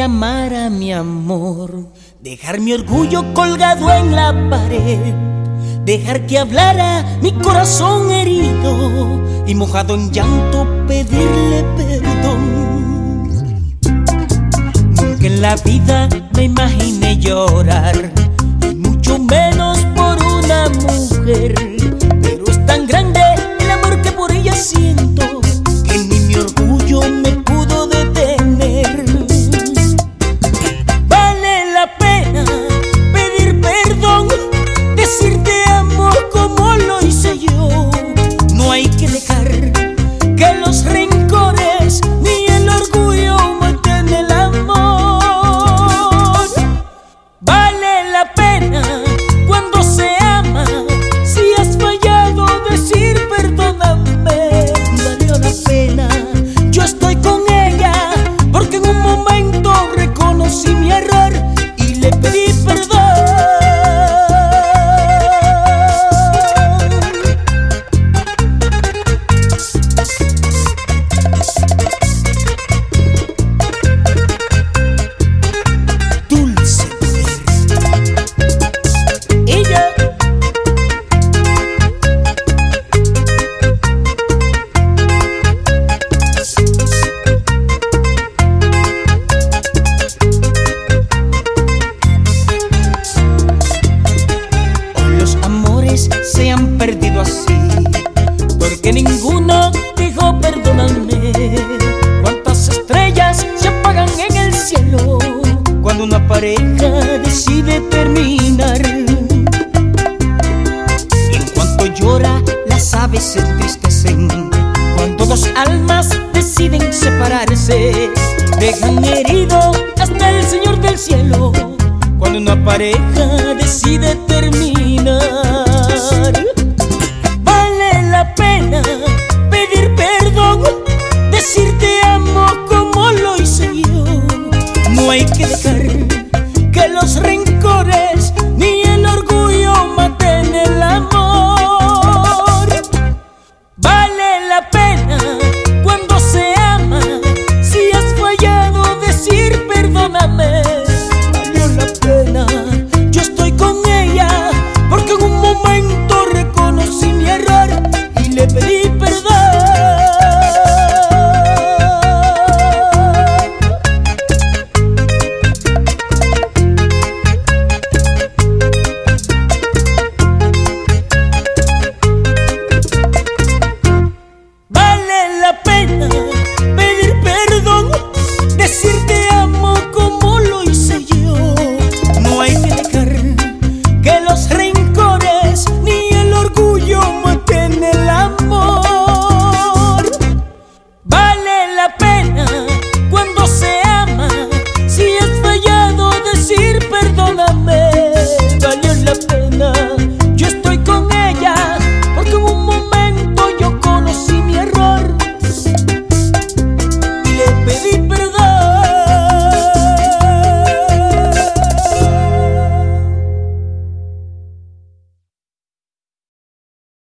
amara mi amor, dejar mi orgullo colgado en la pared, dejar que hablara mi corazón herido y mojado en llanto pedirle perdón. Nunca en la vida me imaginé llorar, y mucho menos por una mujer, pero es tan grande el amor que por ella siento que ni mi orgullo me pudo detener. Vale la pena pedir perdón, decirte amor como lo hice yo. No hay que dejar que los rencores ni el orgullo maten el amor. Vale la pena cuando se ama, si has fallado decir perdóname. Valió la pena, yo estoy con ella, porque en un momento reconocí mi error y le pedí perdón. Dulce mujer. Ella. Hoy los amores se han perdido así, porque ninguno dijo perdóname. Cuántas estrellas se apagan en el cielo cuando una pareja decide terminar. Y en cuanto llora, las aves se entristecen cuando dos almas deciden separarse. Dejan herido hasta el Señor del cielo cuando una pareja decide terminar.